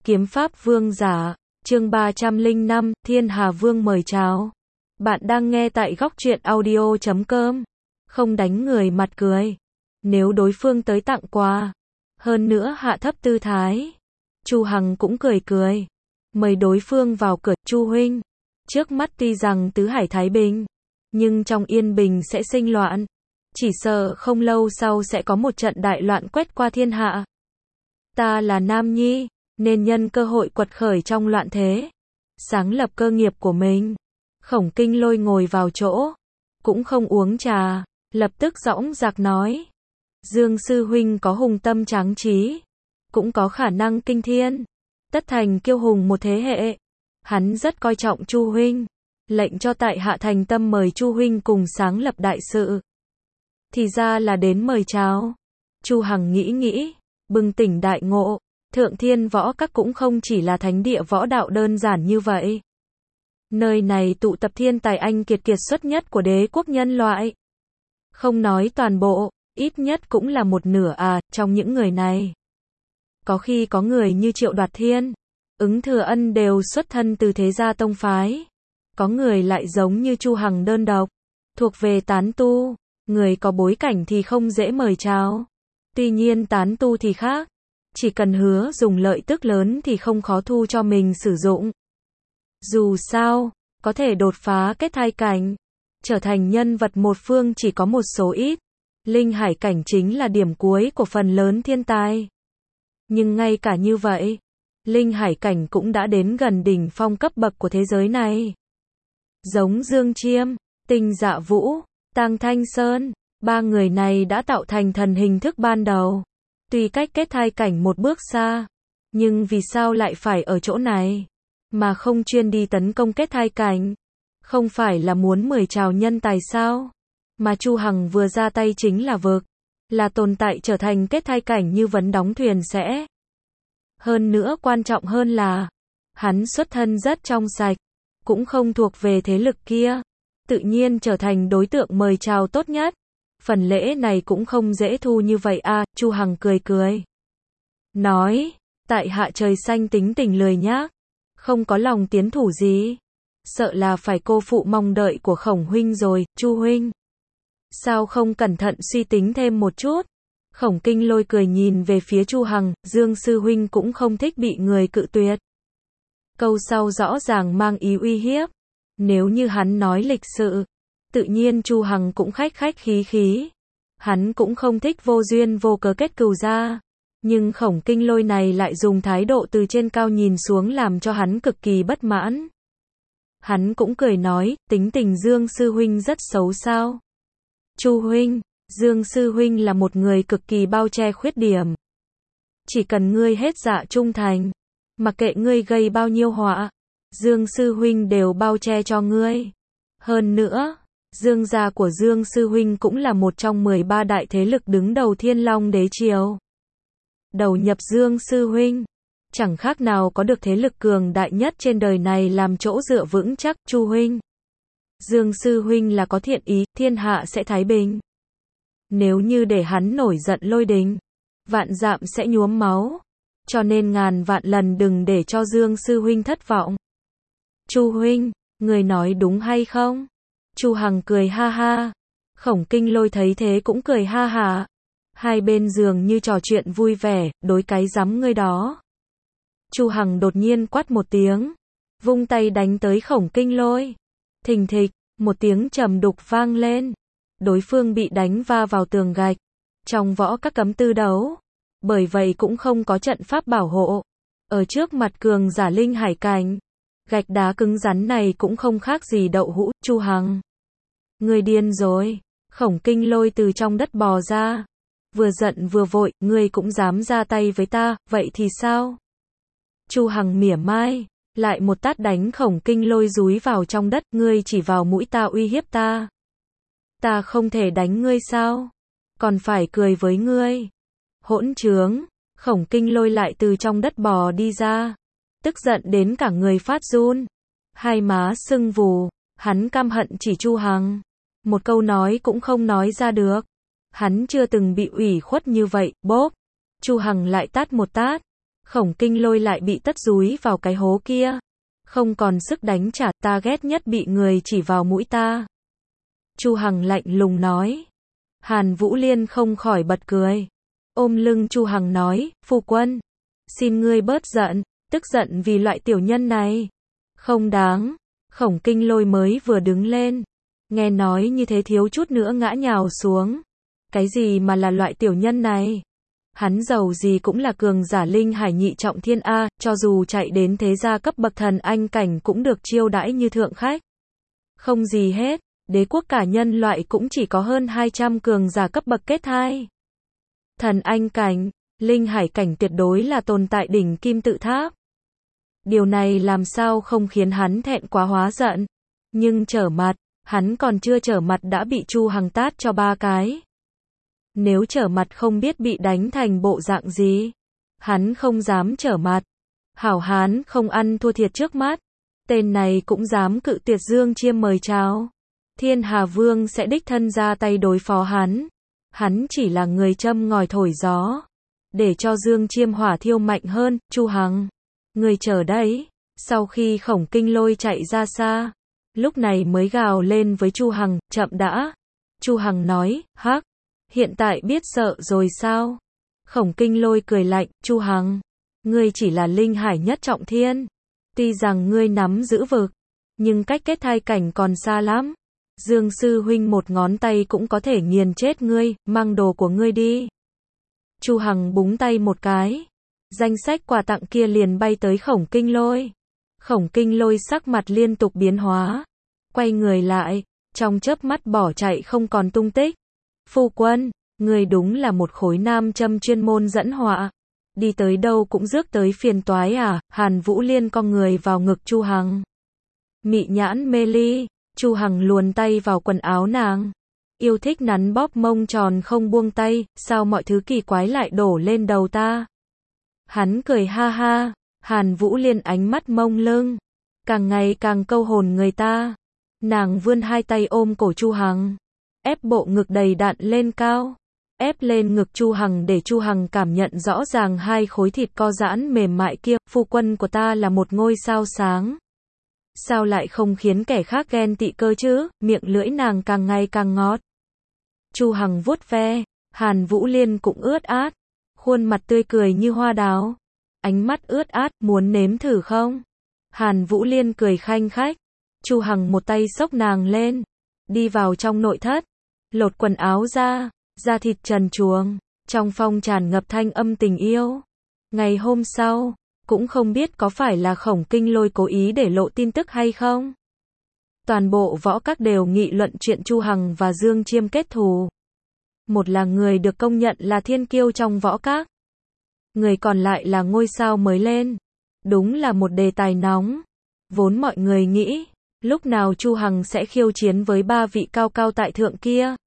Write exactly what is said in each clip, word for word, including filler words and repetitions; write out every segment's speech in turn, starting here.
Kiếm Pháp Vương Giả, chương ba trăm lẻ năm, Thiên Hà Vương mời chào. Bạn đang nghe tại góc truyện audio chấm com. Không đánh người mặt cười. Nếu đối phương tới tặng quà, hơn nữa hạ thấp tư thái, Chu Hằng cũng cười cười. Mời đối phương vào cửa, Chu huynh. Trước mắt tuy rằng tứ hải thái bình, nhưng trong yên bình sẽ sinh loạn. Chỉ sợ không lâu sau sẽ có một trận đại loạn quét qua thiên hạ. Ta là nam nhi, nên nhân cơ hội quật khởi trong loạn thế, sáng lập cơ nghiệp của mình. Khổng Kinh Lôi ngồi vào chỗ, cũng không uống trà, lập tức dõng dạc nói. Dương sư huynh có hùng tâm tráng trí, cũng có khả năng kinh thiên, tất thành kiêu hùng một thế hệ. Hắn rất coi trọng Chu huynh, lệnh cho tại hạ thành tâm mời Chu huynh cùng sáng lập đại sự. Thì ra là đến mời chào. Chu Hằng nghĩ nghĩ, bừng tỉnh đại ngộ, Thượng Thiên Võ Các cũng không chỉ là thánh địa võ đạo đơn giản như vậy. Nơi này tụ tập thiên tài anh kiệt kiệt xuất nhất của đế quốc nhân loại. Không nói toàn bộ, ít nhất cũng là một nửa à, trong những người này. Có khi có người như Triệu Đoạt Thiên, Ứng Thừa Ân đều xuất thân từ thế gia tông phái. Có người lại giống như Chu Hằng đơn độc, thuộc về tán tu, người có bối cảnh thì không dễ mời chào. Tuy nhiên tán tu thì khác, chỉ cần hứa dùng lợi tức lớn thì không khó thu cho mình sử dụng. Dù sao, có thể đột phá kết thai cảnh, trở thành nhân vật một phương chỉ có một số ít. Linh hải cảnh chính là điểm cuối của phần lớn thiên tài. Nhưng ngay cả như vậy, linh hải cảnh cũng đã đến gần đỉnh phong cấp bậc của thế giới này. Giống Dương Chiêm, Tinh Dạ Vũ, Tang Thanh Sơn, ba người này đã tạo thành thần hình thức ban đầu. Tuy cách kết thai cảnh một bước xa, nhưng vì sao lại phải ở chỗ này, mà không chuyên đi tấn công kết thai cảnh? Không phải là muốn mời chào nhân tài sao? Mà Chu Hằng vừa ra tay chính là vực, là tồn tại trở thành kết thai cảnh như vấn đóng thuyền sẽ. Hơn nữa quan trọng hơn là, hắn xuất thân rất trong sạch, cũng không thuộc về thế lực kia, tự nhiên trở thành đối tượng mời chào tốt nhất. Phần lễ này cũng không dễ thu như vậy à, Chu Hằng cười cười. Nói, tại hạ trời xanh tính tình lười nhác, không có lòng tiến thủ gì. Sợ là phải cô phụ mong đợi của Khổng huynh rồi, Chu huynh. Sao không cẩn thận suy tính thêm một chút? Khổng Kinh Lôi cười nhìn về phía Chu Hằng, Dương sư huynh cũng không thích bị người cự tuyệt. Câu sau rõ ràng mang ý uy hiếp. Nếu như hắn nói lịch sự, tự nhiên Chu Hằng cũng khách khách khí khí. Hắn cũng không thích vô duyên vô cớ kết cừu ra. Nhưng Khổng Kinh Lôi này lại dùng thái độ từ trên cao nhìn xuống làm cho hắn cực kỳ bất mãn. Hắn cũng cười nói, tính tình Dương sư huynh rất xấu sao? Chu huynh, Dương sư huynh là một người cực kỳ bao che khuyết điểm. Chỉ cần ngươi hết dạ trung thành, mặc kệ ngươi gây bao nhiêu họa, Dương sư huynh đều bao che cho ngươi. Hơn nữa, Dương gia của Dương sư huynh cũng là một trong mười ba đại thế lực đứng đầu Thiên Long đế triều. Đầu nhập Dương sư huynh, chẳng khác nào có được thế lực cường đại nhất trên đời này làm chỗ dựa vững chắc. Chu huynh, Dương sư huynh là có thiện ý, thiên hạ sẽ thái bình. Nếu như để hắn nổi giận lôi đình, vạn dặm sẽ nhuốm máu. Cho nên ngàn vạn lần đừng để cho Dương sư huynh thất vọng. Chu huynh, người nói đúng hay không? Chu Hằng cười ha ha. Khổng Kinh Lôi thấy thế cũng cười ha ha. Hai bên giường như trò chuyện vui vẻ, đối cái rắm ngươi đó. Chu Hằng đột nhiên quát một tiếng, vung tay đánh tới Khổng Kinh Lôi. Thình thịch, một tiếng trầm đục vang lên. Đối phương bị đánh va vào tường gạch. Trong võ các cấm tư đấu, bởi vậy cũng không có trận pháp bảo hộ. Ở trước mặt cường giả linh hải cảnh, gạch đá cứng rắn này cũng không khác gì đậu hũ. Chu Hằng, ngươi điên rồi. Khổng Kinh Lôi từ trong đất bò ra, vừa giận vừa vội, ngươi cũng dám ra tay với ta, vậy thì sao? Chu Hằng mỉa mai, lại một tát đánh Khổng Kinh Lôi dúi vào trong đất, ngươi chỉ vào mũi ta uy hiếp ta. Ta không thể đánh ngươi sao? Còn phải cười với ngươi. Hỗn trướng. Khổng Kinh Lôi lại từ trong đất bò đi ra, tức giận đến cả người phát run, hai má sưng vù, hắn căm hận chỉ Chu Hằng, một câu nói cũng không nói ra được. Hắn chưa từng bị ủy khuất như vậy. Bốp, Chu Hằng lại tát một tát. Khổng Kinh Lôi lại bị tất dúi vào cái hố kia. Không còn sức đánh trả, ta ghét nhất bị người chỉ vào mũi ta. Chu Hằng lạnh lùng nói. Hàn Vũ Liên không khỏi bật cười. Ôm lưng Chu Hằng nói, phu quân, xin ngươi bớt giận, tức giận vì loại tiểu nhân này. Không đáng. Khổng Kinh Lôi mới vừa đứng lên. Nghe nói như thế thiếu chút nữa ngã nhào xuống. Cái gì mà là loại tiểu nhân này? Hắn giàu gì cũng là cường giả linh hải nhị trọng thiên A, cho dù chạy đến thế gia cấp bậc thần anh cảnh cũng được chiêu đãi như thượng khách. Không gì hết, đế quốc cả nhân loại cũng chỉ có hơn hai trăm cường giả cấp bậc kết thai. Thần anh cảnh, linh hải cảnh tuyệt đối là tồn tại đỉnh kim tự tháp. Điều này làm sao không khiến hắn thẹn quá hóa giận. Nhưng trở mặt, hắn còn chưa trở mặt đã bị Chu Hằng tát cho ba cái. Nếu trở mặt không biết bị đánh thành bộ dạng gì. Hắn không dám trở mặt. Hảo hán không ăn thua thiệt trước mắt. Tên này cũng dám cự tuyệt Dương Chiêm mời chào. Thiên Hà Vương sẽ đích thân ra tay đối phó hắn. Hắn chỉ là người châm ngòi thổi gió. Để cho Dương Chiêm hỏa thiêu mạnh hơn. Chu Hằng, người chờ đấy. Sau khi Khổng Kinh Lôi chạy ra xa, lúc này mới gào lên với Chu Hằng, chậm đã. Chu Hằng nói, hắc, hiện tại biết sợ rồi sao? Khổng Kinh Lôi cười lạnh, Chu Hằng, ngươi chỉ là linh hải nhất trọng thiên. Tuy rằng ngươi nắm giữ vực, nhưng cách kết thai cảnh còn xa lắm. Dương sư huynh một ngón tay cũng có thể nghiền chết ngươi, mang đồ của ngươi đi. Chu Hằng búng tay một cái. Danh sách quà tặng kia liền bay tới Khổng Kinh Lôi. Khổng Kinh Lôi sắc mặt liên tục biến hóa. Quay người lại, trong chớp mắt bỏ chạy không còn tung tích. Phu quân, người đúng là một khối nam châm chuyên môn dẫn họa. Đi tới đâu cũng rước tới phiền toái à? Hàn Vũ Liên cong người vào ngực Chu Hằng. Mị nhãn mê ly, Chu Hằng luồn tay vào quần áo nàng. Yêu thích nắn bóp mông tròn không buông tay, sao mọi thứ kỳ quái lại đổ lên đầu ta? Hắn cười ha ha, Hàn Vũ Liên ánh mắt mông lưng, càng ngày càng câu hồn người ta. Nàng vươn hai tay ôm cổ Chu Hằng, ép bộ ngực đầy đặn lên cao, ép lên ngực Chu Hằng để Chu Hằng cảm nhận rõ ràng hai khối thịt co giãn mềm mại kia. Phu quân của ta là một ngôi sao sáng. Sao lại không khiến kẻ khác ghen tị cơ chứ? Miệng lưỡi nàng càng ngày càng ngọt. Chu Hằng vuốt ve, Hàn Vũ Liên cũng ướt át, khuôn mặt tươi cười như hoa đào, ánh mắt ướt át, muốn nếm thử không? Hàn Vũ Liên cười khanh khách. Chu Hằng một tay xốc nàng lên, đi vào trong nội thất, lột quần áo ra, da thịt trần truồng, trong phòng tràn ngập thanh âm tình yêu. Ngày hôm sau, cũng không biết có phải là Khổng Kinh Lôi cố ý để lộ tin tức hay không. Toàn bộ võ các đều nghị luận chuyện Chu Hằng và Dương Chiêm kết thù. Một là người được công nhận là thiên kiêu trong võ các, người còn lại là ngôi sao mới lên. Đúng là một đề tài nóng. Vốn mọi người nghĩ, lúc nào Chu Hằng sẽ khiêu chiến với ba vị cao cao tại thượng kia,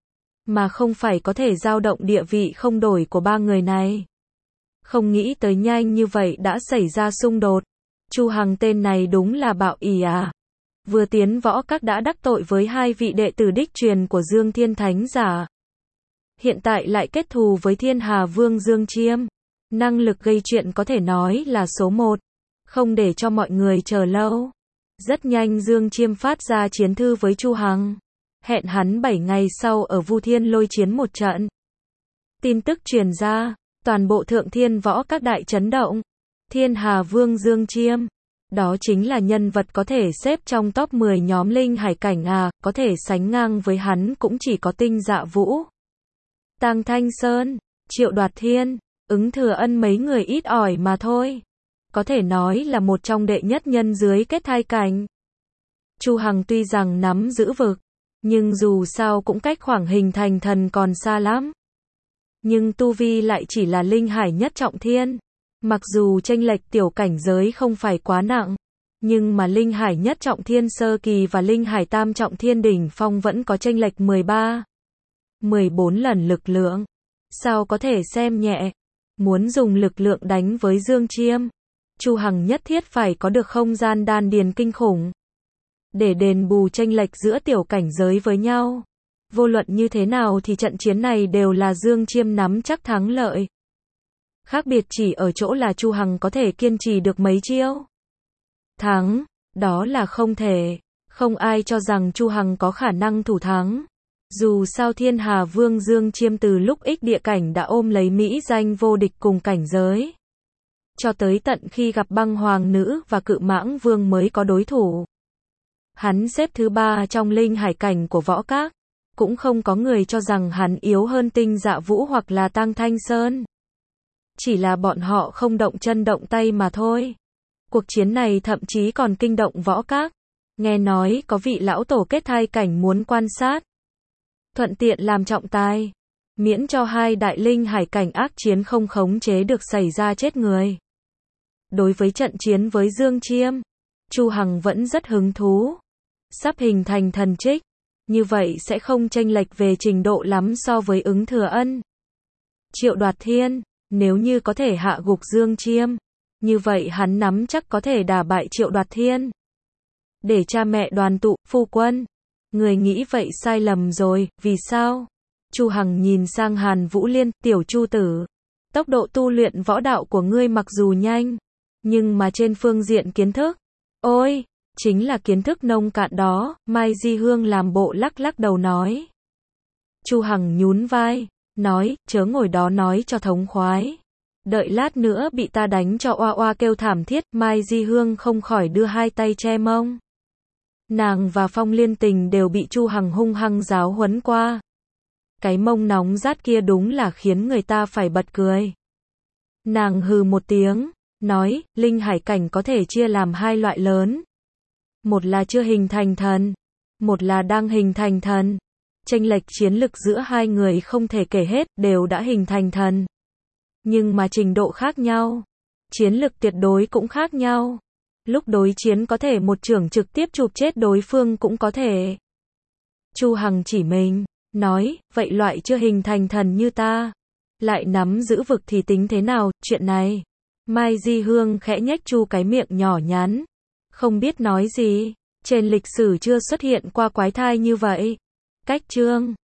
mà không phải có thể dao động địa vị không đổi của ba người này. Không nghĩ tới nhanh như vậy đã xảy ra xung đột. Chu Hằng tên này đúng là bạo ỷ à. Vừa tiến võ các đã đắc tội với hai vị đệ tử đích truyền của Dương Thiên Thánh Giả. Hiện tại lại kết thù với Thiên Hà Vương Dương Chiêm. Năng lực gây chuyện có thể nói là số một. Không để cho mọi người chờ lâu. Rất nhanh Dương Chiêm phát ra chiến thư với Chu Hằng. Hẹn hắn bảy ngày sau ở Vu Thiên Lôi chiến một trận. Tin tức truyền ra, toàn bộ thượng thiên võ các đại chấn động. Thiên Hà Vương Dương Chiêm, đó chính là nhân vật có thể xếp trong top mười nhóm linh hải cảnh à, có thể sánh ngang với hắn cũng chỉ có Tinh Dạ Vũ, Tang Thanh Sơn, Triệu Đoạt Thiên, Ứng Thừa Ân mấy người ít ỏi mà thôi. Có thể nói là một trong đệ nhất nhân dưới kết thai cảnh. Chu Hằng tuy rằng nắm giữ vực, nhưng dù sao cũng cách khoảng hình thành thần còn xa lắm. Nhưng tu vi lại chỉ là linh hải nhất trọng thiên. Mặc dù chênh lệch tiểu cảnh giới không phải quá nặng, nhưng mà linh hải nhất trọng thiên sơ kỳ và linh hải tam trọng thiên đỉnh phong vẫn có chênh lệch mười ba, mười bốn lần lực lượng. Sao có thể xem nhẹ? Muốn dùng lực lượng đánh với Dương Chiêm, Chu Hằng nhất thiết phải có được không gian đan điền kinh khủng để đền bù chênh lệch giữa tiểu cảnh giới với nhau. Vô luận như thế nào thì trận chiến này đều là Dương Chiêm nắm chắc thắng lợi. Khác biệt chỉ ở chỗ là Chu Hằng có thể kiên trì được mấy chiêu. Thắng, đó là không thể. Không ai cho rằng Chu Hằng có khả năng thủ thắng. Dù sao Thiên Hà Vương Dương Chiêm từ lúc ích địa cảnh đã ôm lấy mỹ danh vô địch cùng cảnh giới. Cho tới tận khi gặp Băng Hoàng Nữ và Cự Mãng Vương mới có đối thủ. Hắn xếp thứ ba trong linh hải cảnh của võ các. Cũng không có người cho rằng hắn yếu hơn Tinh Dạ Vũ hoặc là Tăng Thanh Sơn. Chỉ là bọn họ không động chân động tay mà thôi. Cuộc chiến này thậm chí còn kinh động võ các. Nghe nói có vị lão tổ kết thai cảnh muốn quan sát. Thuận tiện làm trọng tài. Miễn cho hai đại linh hải cảnh ác chiến không khống chế được xảy ra chết người. Đối với trận chiến với Dương Chiêm, Chu Hằng vẫn rất hứng thú. Sắp hình thành thần trích. Như vậy sẽ không chênh lệch về trình độ lắm so với Ứng Thừa Ân. Triệu Đoạt Thiên, nếu như có thể hạ gục Dương Chiêm, như vậy hắn nắm chắc có thể đả bại Triệu Đoạt Thiên. Để cha mẹ đoàn tụ, phu quân. Người nghĩ vậy sai lầm rồi, vì sao? Chu Hằng nhìn sang Hàn Vũ Liên, tiểu Chu tử. Tốc độ tu luyện võ đạo của ngươi mặc dù nhanh, nhưng mà trên phương diện kiến thức, ôi, chính là kiến thức nông cạn đó, Mai Di Hương làm bộ lắc lắc đầu nói. Chu Hằng nhún vai, nói, chớ ngồi đó nói cho thống khoái. Đợi lát nữa bị ta đánh cho oa oa kêu thảm thiết, Mai Di Hương không khỏi đưa hai tay che mông. Nàng và Phong Liên Tình đều bị Chu Hằng hung hăng giáo huấn qua. Cái mông nóng rát kia đúng là khiến người ta phải bật cười. Nàng hừ một tiếng, nói, linh hải cảnh có thể chia làm hai loại lớn. Một là chưa hình thành thần, một là đang hình thành thần. Chênh lệch chiến lực giữa hai người không thể kể hết, đều đã hình thành thần. Nhưng mà trình độ khác nhau, chiến lực tuyệt đối cũng khác nhau. Lúc đối chiến có thể một chưởng trực tiếp chụp chết đối phương cũng có thể. Chu Hằng chỉ mình, nói, vậy loại chưa hình thành thần như ta, lại nắm giữ vực thì tính thế nào, chuyện này. Mai Di Hương khẽ nhếch chu cái miệng nhỏ nhắn, không biết nói gì, trên lịch sử chưa xuất hiện qua quái thai như vậy. Cách chương